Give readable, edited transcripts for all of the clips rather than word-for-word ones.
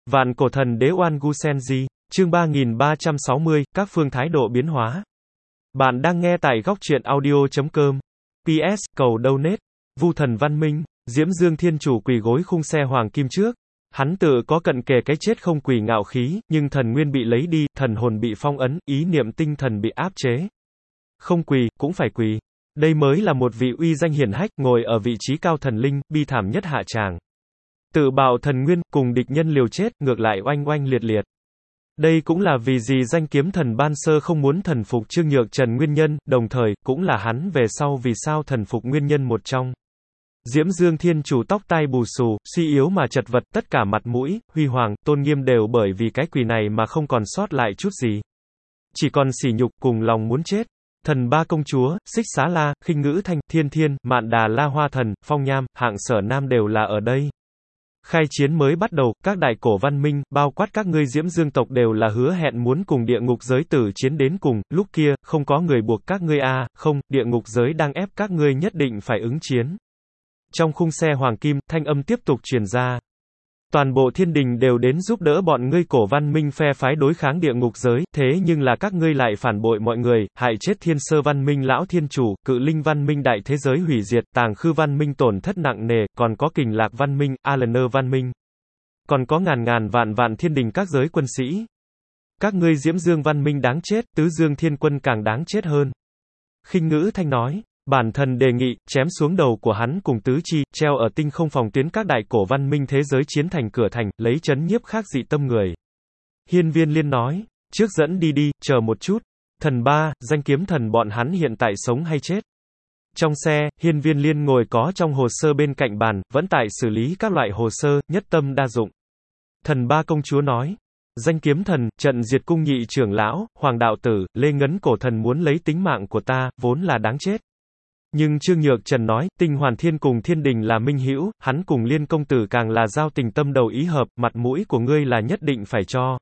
Vạn cổ thần đế Oan Gu Senji, chương 3360, các phương thái độ biến hóa. Bạn đang nghe tại góc truyện audio.com. PS, cầu donate. Vu thần văn minh, Diễm Dương Thiên Chủ quỳ gối khung xe hoàng kim trước. Hắn tự có cận kề cái chết không quỳ ngạo khí, nhưng thần nguyên bị lấy đi, thần hồn bị phong ấn, ý niệm tinh thần bị áp chế. Không quỳ, cũng phải quỳ. Đây mới là một vị uy danh hiển hách, ngồi ở vị trí cao thần linh, bi thảm nhất hạ tràng. Tự bạo thần nguyên, cùng địch nhân liều chết, ngược lại oanh oanh liệt liệt. Đây cũng là vì gì danh kiếm thần ban sơ không muốn thần phục Trương Nhược Trần nguyên nhân, đồng thời, cũng là hắn về sau vì sao thần phục nguyên nhân một trong. Diễm Dương Thiên Chủ tóc tai bù xù, suy yếu mà chật vật, tất cả mặt mũi, huy hoàng, tôn nghiêm đều bởi vì cái quỳ này mà không còn sót lại chút gì. Chỉ còn sỉ nhục, cùng lòng muốn chết. Thần ba công chúa, Xích Xá La, Khinh Ngữ Thanh, Thiên Thiên, Mạn Đà La Hoa Thần, Phong Nham, Hạng Sở Nam đều là ở đây. Khai chiến mới bắt đầu, các đại cổ văn minh, bao quát các ngươi Diễm Dương tộc đều là hứa hẹn muốn cùng địa ngục giới tử chiến đến cùng, lúc kia, không có người buộc các ngươi không, địa ngục giới đang ép các ngươi nhất định phải ứng chiến. Trong khung xe hoàng kim, thanh âm tiếp tục truyền ra. Toàn bộ thiên đình đều đến giúp đỡ bọn ngươi cổ văn minh phe phái đối kháng địa ngục giới, thế nhưng là các ngươi lại phản bội mọi người, hại chết thiên sơ văn minh lão thiên chủ, cự linh văn minh đại thế giới hủy diệt, tàng khư văn minh tổn thất nặng nề, còn có kình lạc văn minh, Alaner văn minh. Còn có ngàn ngàn vạn vạn thiên đình các giới quân sĩ. Các ngươi Diễm Dương văn minh đáng chết, tứ dương thiên quân càng đáng chết hơn. Khinh Ngữ Thanh nói. Bản thần đề nghị, chém xuống đầu của hắn cùng tứ chi, treo ở tinh không phòng tuyến các đại cổ văn minh thế giới chiến thành cửa thành, lấy chấn nhiếp khác dị tâm người. Hiên Viên Liên nói, trước dẫn đi, chờ một chút. Thần ba, danh kiếm thần bọn hắn hiện tại sống hay chết? Trong xe, Hiên Viên Liên ngồi có trong hồ sơ bên cạnh bàn, vẫn tại xử lý các loại hồ sơ, nhất tâm đa dụng. Thần ba công chúa nói, danh kiếm thần, trận diệt cung nhị trưởng lão, hoàng đạo tử, Lê Ngấn cổ thần muốn lấy tính mạng của ta, vốn là đáng chết. Nhưng Trương Nhược Trần nói, Tinh Hoàn Thiên cùng Thiên Đình là minh hữu, hắn cùng Liên công tử càng là giao tình tâm đầu ý hợp, mặt mũi của ngươi là nhất định phải cho.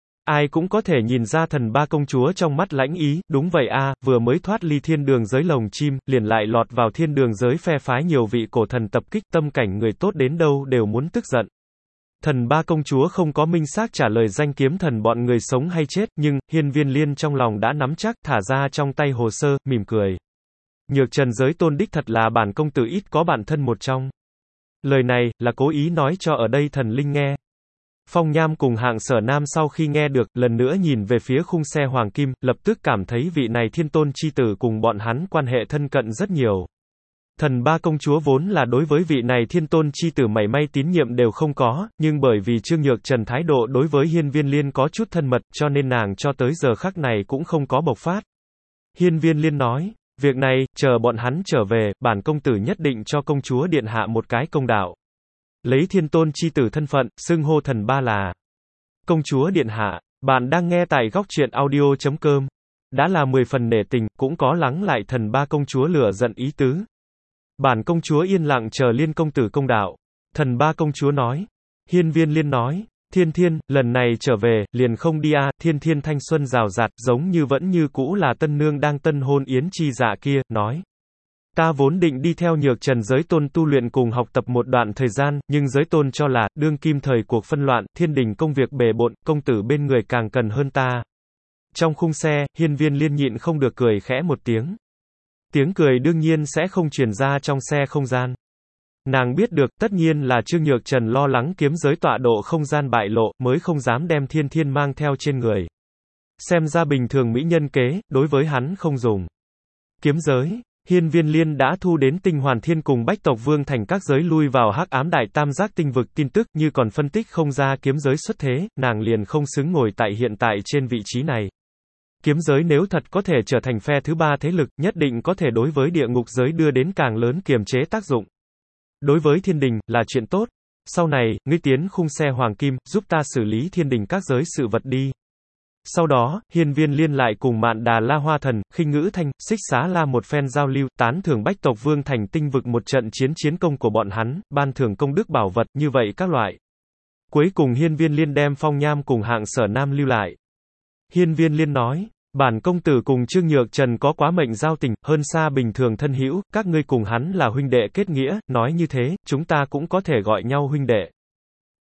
Ai cũng có thể nhìn ra thần ba công chúa trong mắt lãnh ý, đúng vậy vừa mới thoát ly thiên đường giới lồng chim, liền lại lọt vào thiên đường giới phe phái nhiều vị cổ thần tập kích, tâm cảnh người tốt đến đâu đều muốn tức giận. Thần ba công chúa không có minh xác trả lời danh kiếm thần bọn người sống hay chết, nhưng, Hiên Viên Liên trong lòng đã nắm chắc, thả ra trong tay hồ sơ, mỉm cười. Nhược Trần giới tôn đích thật là bản công tử ít có bản thân một trong. Lời này, là cố ý nói cho ở đây thần linh nghe. Phong Nham cùng Hạng Sở Nam sau khi nghe được, lần nữa nhìn về phía khung xe hoàng kim, lập tức cảm thấy vị này thiên tôn chi tử cùng bọn hắn quan hệ thân cận rất nhiều. Thần ba công chúa vốn là đối với vị này thiên tôn chi tử mảy may tín nhiệm đều không có, nhưng bởi vì Trương Nhược Trần thái độ đối với Hiên Viên Liên có chút thân mật, cho nên nàng cho tới giờ khắc này cũng không có bộc phát. Hiên Viên Liên nói, việc này, chờ bọn hắn trở về, bản công tử nhất định cho công chúa điện hạ một cái công đạo. Lấy thiên tôn chi tử thân phận, xưng hô thần ba là công chúa điện hạ. Bạn đang nghe tại góc truyện audio.com. Đã là 10 phần nể tình, cũng có lắng lại thần ba công chúa lửa giận ý tứ. Bản công chúa yên lặng chờ Liên công tử công đạo. Thần ba công chúa nói. Hiên Viên Liên nói. Thiên Thiên, lần này trở về, liền không đi Thiên Thiên thanh xuân rào rạt, giống như vẫn như cũ là tân nương đang tân hôn yến chi dạ kia, nói. Ta vốn định đi theo Nhược Trần giới tôn tu luyện cùng học tập một đoạn thời gian, nhưng giới tôn cho là, đương kim thời cuộc phân loạn, thiên đình công việc bề bộn, công tử bên người càng cần hơn ta. Trong khung xe, Hiên Viên Liên nhịn không được cười khẽ một tiếng. Tiếng cười đương nhiên sẽ không truyền ra trong xe không gian. Nàng biết được, tất nhiên là Trương Nhược Trần lo lắng kiếm giới tọa độ không gian bại lộ, mới không dám đem Thiên Thiên mang theo trên người. Xem ra bình thường mỹ nhân kế, đối với hắn không dùng. Kiếm giới, Hiên Viên Liên đã thu đến Tinh Hoàn Thiên cùng Bách Tộc Vương thành các giới lui vào hắc ám đại tam giác tinh vực tin tức, như còn phân tích không ra kiếm giới xuất thế, nàng liền không xứng ngồi tại hiện tại trên vị trí này. Kiếm giới nếu thật có thể trở thành phe thứ ba thế lực, nhất định có thể đối với địa ngục giới đưa đến càng lớn kiềm chế tác dụng. Đối với thiên đình, là chuyện tốt. Sau này, ngươi tiến khung xe hoàng kim, giúp ta xử lý thiên đình các giới sự vật đi. Sau đó, Hiên Viên Liên lại cùng Mạn Đà La Hoa Thần, Khinh Ngữ Thanh, Xích Xá La một phen giao lưu, tán thưởng Bách Tộc Vương thành tinh vực một trận chiến công của bọn hắn, ban thưởng công đức bảo vật, như vậy các loại. Cuối cùng Hiên Viên Liên đem Phong Nham cùng Hạng Sở Nam lưu lại. Hiên Viên Liên nói, bản công tử cùng Trương Nhược Trần có quá mệnh giao tình, hơn xa bình thường thân hữu, các ngươi cùng hắn là huynh đệ kết nghĩa, nói như thế, chúng ta cũng có thể gọi nhau huynh đệ.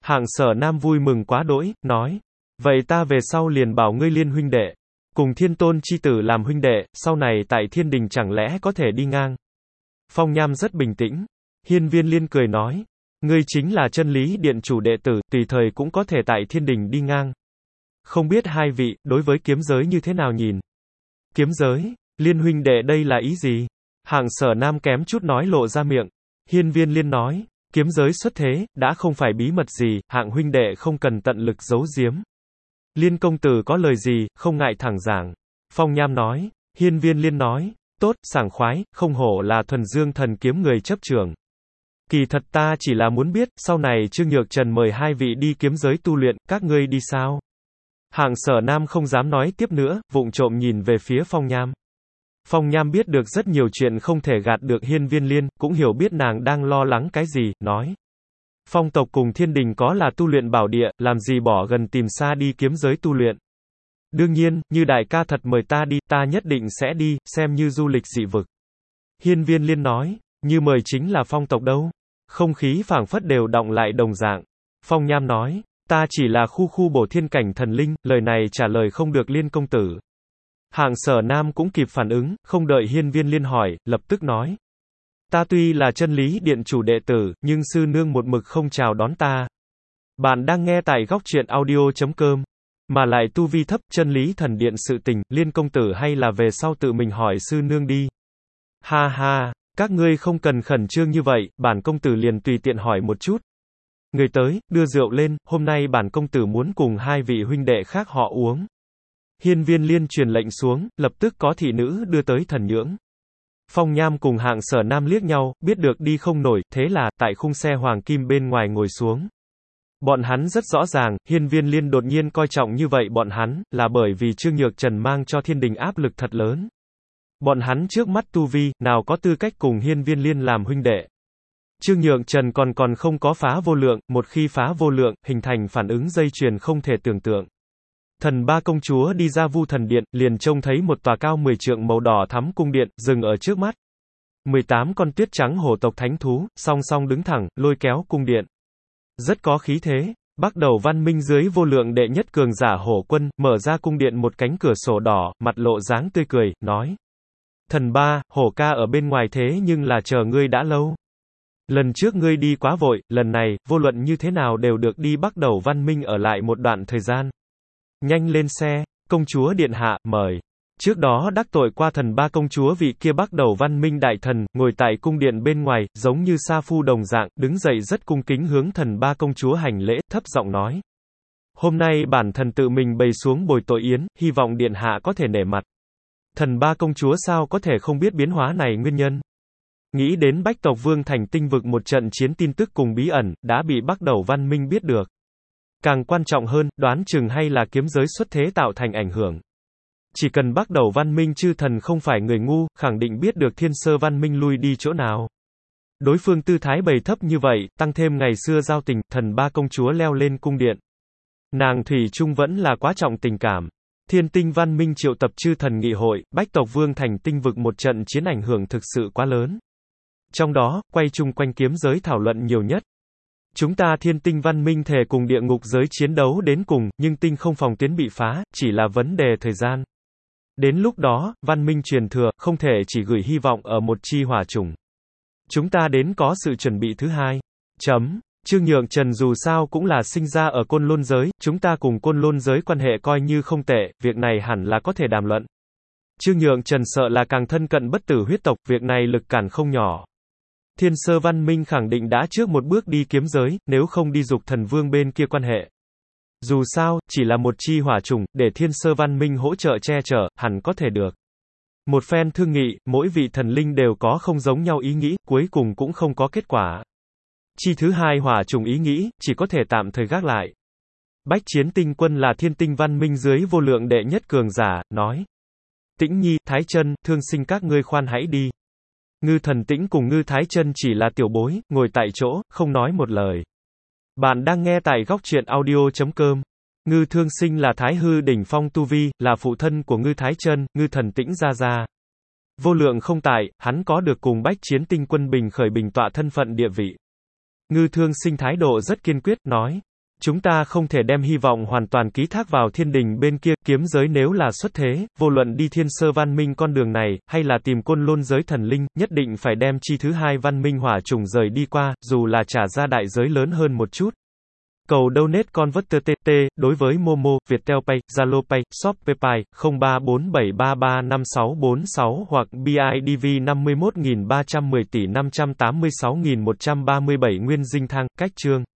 Hạng Sở Nam vui mừng quá đỗi, nói. Vậy ta về sau liền bảo ngươi Liên huynh đệ. Cùng Thiên Tôn chi tử làm huynh đệ, sau này tại thiên đình chẳng lẽ có thể đi ngang. Phong Nham rất bình tĩnh. Hiên Viên Liên cười nói. Ngươi chính là chân lý điện chủ đệ tử, tùy thời cũng có thể tại thiên đình đi ngang. Không biết hai vị, đối với kiếm giới như thế nào nhìn? Kiếm giới? Liên huynh đệ đây là ý gì? Hạng Sở Nam kém chút nói lộ ra miệng. Hiên Viên Liên nói. Kiếm giới xuất thế, đã không phải bí mật gì, Hạng huynh đệ không cần tận lực giấu giếm. Liên công tử có lời gì, không ngại thẳng giảng. Phong Nham nói. Hiên Viên Liên nói. Tốt, sảng khoái, không hổ là thuần dương thần kiếm người chấp trưởng. Kỳ thật ta chỉ là muốn biết, sau này Trương Nhược Trần mời hai vị đi kiếm giới tu luyện, các ngươi đi sao? Hạng Sở Nam không dám nói tiếp nữa, vụng trộm nhìn về phía Phong Nham. Phong Nham biết được rất nhiều chuyện không thể gạt được Hiên Viên Liên, cũng hiểu biết nàng đang lo lắng cái gì, nói. Phong tộc cùng thiên đình có là tu luyện bảo địa, làm gì bỏ gần tìm xa đi kiếm giới tu luyện. Đương nhiên, như đại ca thật mời ta đi, ta nhất định sẽ đi, xem như du lịch dị vực. Hiên Viên Liên nói, như mời chính là phong tộc đâu. Không khí phảng phất đều đọng lại đồng dạng. Phong Nham nói, ta chỉ là khu bổ thiên cảnh thần linh, lời này trả lời không được Liên công tử. Hạng Sở Nam cũng kịp phản ứng, không đợi Hiên Viên Liên hỏi, lập tức nói. Ta tuy là chân lý điện chủ đệ tử, nhưng sư nương một mực không chào đón ta. Bạn đang nghe tại góc truyện audio.com. Mà lại tu vi thấp, chân lý thần điện sự tình, Liên công tử hay là về sau tự mình hỏi sư nương đi. Ha ha, các ngươi không cần khẩn trương như vậy, bản công tử liền tùy tiện hỏi một chút. Người tới, đưa rượu lên, hôm nay bản công tử muốn cùng hai vị huynh đệ khác họ uống. Hiên Viên Liên truyền lệnh xuống, lập tức có thị nữ đưa tới thần nhưỡng. Phong Nham cùng Hạng Sở Nam liếc nhau, biết được đi không nổi, thế là, tại khung xe hoàng kim bên ngoài ngồi xuống. Bọn hắn rất rõ ràng, Hiên Viên Liên đột nhiên coi trọng như vậy bọn hắn, là bởi vì Trương Nhược Trần mang cho thiên đình áp lực thật lớn. Bọn hắn trước mắt tu vi, nào có tư cách cùng Hiên Viên Liên làm huynh đệ. Trương Nhược Trần còn không có phá vô lượng, một khi phá vô lượng, hình thành phản ứng dây chuyền không thể tưởng tượng. Thần ba công chúa đi ra Vu Thần Điện, liền trông thấy một tòa cao 10 trượng màu đỏ thắm cung điện, dừng ở trước mắt. 18 con tuyết trắng hổ tộc thánh thú, song song đứng thẳng, lôi kéo cung điện. Rất có khí thế. Bắt đầu văn minh dưới vô lượng đệ nhất cường giả hổ quân, mở ra cung điện một cánh cửa sổ đỏ, mặt lộ dáng tươi cười, nói. Thần ba, hổ ca ở bên ngoài thế nhưng là chờ ngươi đã lâu. Lần trước ngươi đi quá vội, lần này, vô luận như thế nào đều được đi bắt đầu văn minh ở lại một đoạn thời gian. Nhanh lên xe, công chúa điện hạ, mời. Trước đó đắc tội qua thần ba công chúa vị kia bắt đầu văn minh đại thần, ngồi tại cung điện bên ngoài, giống như sa phu đồng dạng, đứng dậy rất cung kính hướng thần ba công chúa hành lễ, thấp giọng nói. Hôm nay bản thần tự mình bày xuống bồi tội yến, hy vọng điện hạ có thể nể mặt. Thần ba công chúa sao có thể không biết biến hóa này nguyên nhân. Nghĩ đến Bách tộc Vương thành tinh vực một trận chiến tin tức cùng bí ẩn, đã bị bắt đầu văn minh biết được. Càng quan trọng hơn, đoán chừng hay là kiếm giới xuất thế tạo thành ảnh hưởng. Chỉ cần bắt đầu văn minh chư thần không phải người ngu, khẳng định biết được thiên sơ văn minh lui đi chỗ nào. Đối phương tư thái bày thấp như vậy, tăng thêm ngày xưa giao tình, thần ba công chúa leo lên cung điện. Nàng thủy chung vẫn là quá trọng tình cảm. Thiên tinh văn minh triệu tập chư thần nghị hội, Bách tộc Vương thành tinh vực một trận chiến ảnh hưởng thực sự quá lớn. Trong đó, quay chung quanh kiếm giới thảo luận nhiều nhất. Chúng ta thiên tinh văn minh thề cùng địa ngục giới chiến đấu đến cùng, nhưng tinh không phòng tuyến bị phá, chỉ là vấn đề thời gian. Đến lúc đó, văn minh truyền thừa, không thể chỉ gửi hy vọng ở một chi hỏa chủng. Chúng ta đến có sự chuẩn bị thứ hai. Trương Nhược Trần dù sao cũng là sinh ra ở Côn Lôn giới, chúng ta cùng Côn Lôn giới quan hệ coi như không tệ, việc này hẳn là có thể đàm luận. Trương Nhược Trần sợ là càng thân cận bất tử huyết tộc, việc này lực cản không nhỏ. Thiên sơ văn minh khẳng định đã trước một bước đi kiếm giới, nếu không đi dục thần vương bên kia quan hệ. Dù sao, chỉ là một chi hỏa chủng, để thiên sơ văn minh hỗ trợ che chở, hẳn có thể được. Một phen thương nghị, mỗi vị thần linh đều có không giống nhau ý nghĩ, cuối cùng cũng không có kết quả. Chi thứ hai hỏa chủng ý nghĩ, chỉ có thể tạm thời gác lại. Bách Chiến Tinh Quân là thiên tinh văn minh dưới vô lượng đệ nhất cường giả, nói. Tĩnh Nhi, Thái Chân, thương sinh các ngươi khoan hãy đi. Ngư Thần Tĩnh cùng Ngư Thái Chân chỉ là tiểu bối, ngồi tại chỗ, không nói một lời. Bạn đang nghe tại góc truyện audio.com. Ngư Thương Sinh là Thái Hư đỉnh phong tu vi, là phụ thân của Ngư Thái Chân, Ngư Thần Tĩnh gia gia. Vô lượng không tại, hắn có được cùng Bách Chiến Tinh Quân bình khởi bình tọa thân phận địa vị. Ngư Thương Sinh thái độ rất kiên quyết, nói. Chúng ta không thể đem hy vọng hoàn toàn ký thác vào thiên đình bên kia, kiếm giới nếu là xuất thế, vô luận đi thiên sơ văn minh con đường này, hay là tìm côn lôn giới thần linh, nhất định phải đem chi thứ hai văn minh hỏa trùng rời đi qua, dù là trả ra đại giới lớn hơn một chút. Cầu donate converter TT, đối với Momo, Viettel Pay, Zalo Pay, Shopee Pay, 0347335646 hoặc BIDV 51310 tỷ 586137 Nguyên Dinh Thang, Cách Chương.